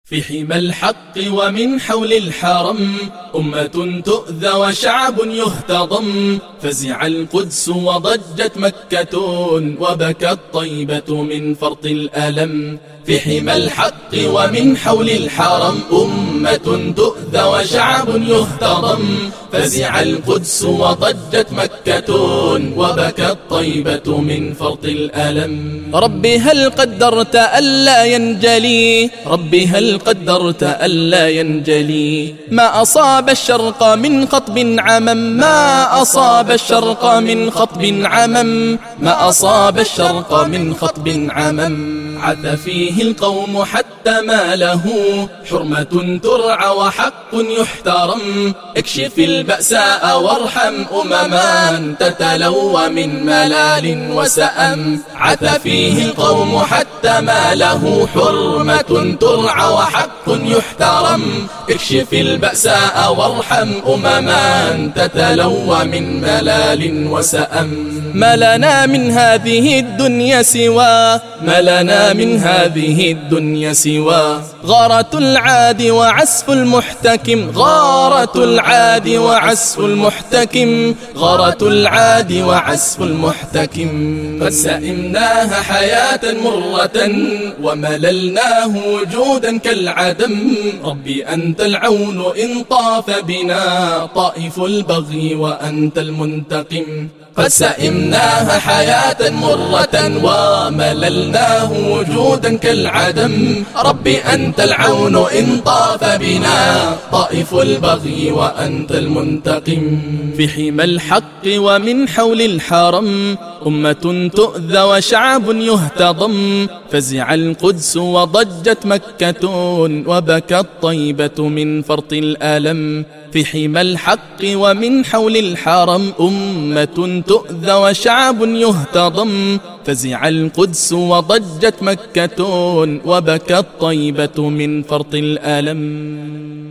في حمى الحق ومن حول الحرم أمة تؤذى وشعب يهتضم، فزع القدس وضجت مكة وبكت طيبة من فرط الألم. في حمى الحق ومن حول الحرم أمة تؤذى وشعب يهتضم، فزع القدس وضجت مكة وبكت طيبة من فرط الألم. ربي هل قدرت ألا ينجلي، ربي هل قدرت ألا ينجلي ما أصاب الشرق من خطب عمم، ما أصاب الشرق من خطب عمم، ما أصاب الشرق من خطب عمم. عث فيه القوم حتى ما له حرمة ترعى وحق يحترم، اكشف البأساء وارحم أمما تتلوى من ملال وسأم. عث فيه القوم حتى ما له حرمة ترعى وحق يحترم، اكشف البأساء وارحم أمما تتلوى من ملال وسأم. ما لنا من هذه الدنيا سوى، ما لنا من هذه الدنيا سوى غارة العاد وعسف المحتكم، غارة العاد وعسف المحتكم، غارة العاد وعسف المحتكم. قد سئمناها حياة مرة ومللناه وجودا كالعدم، ربي أنت العون إن طاف بنا طائف البغي وأنت المنتقم. قد سئمناها حياة مرة ومللناه وجودا كالعدم، ربي أنت العون إن طاف بنا طائف البغي وأنت المنتقم. في حمى الحق ومن حول الحرم أمة تؤذى وشعب يهتضم، فزع القدس وضجت مكة وبكت طيبة من فرط الألم. في حمى الحق ومن حول الحرم أمة تؤذى وشعب يهتضم، فزع القدس وضجت مكة وبكت طيبة من فرط الألم.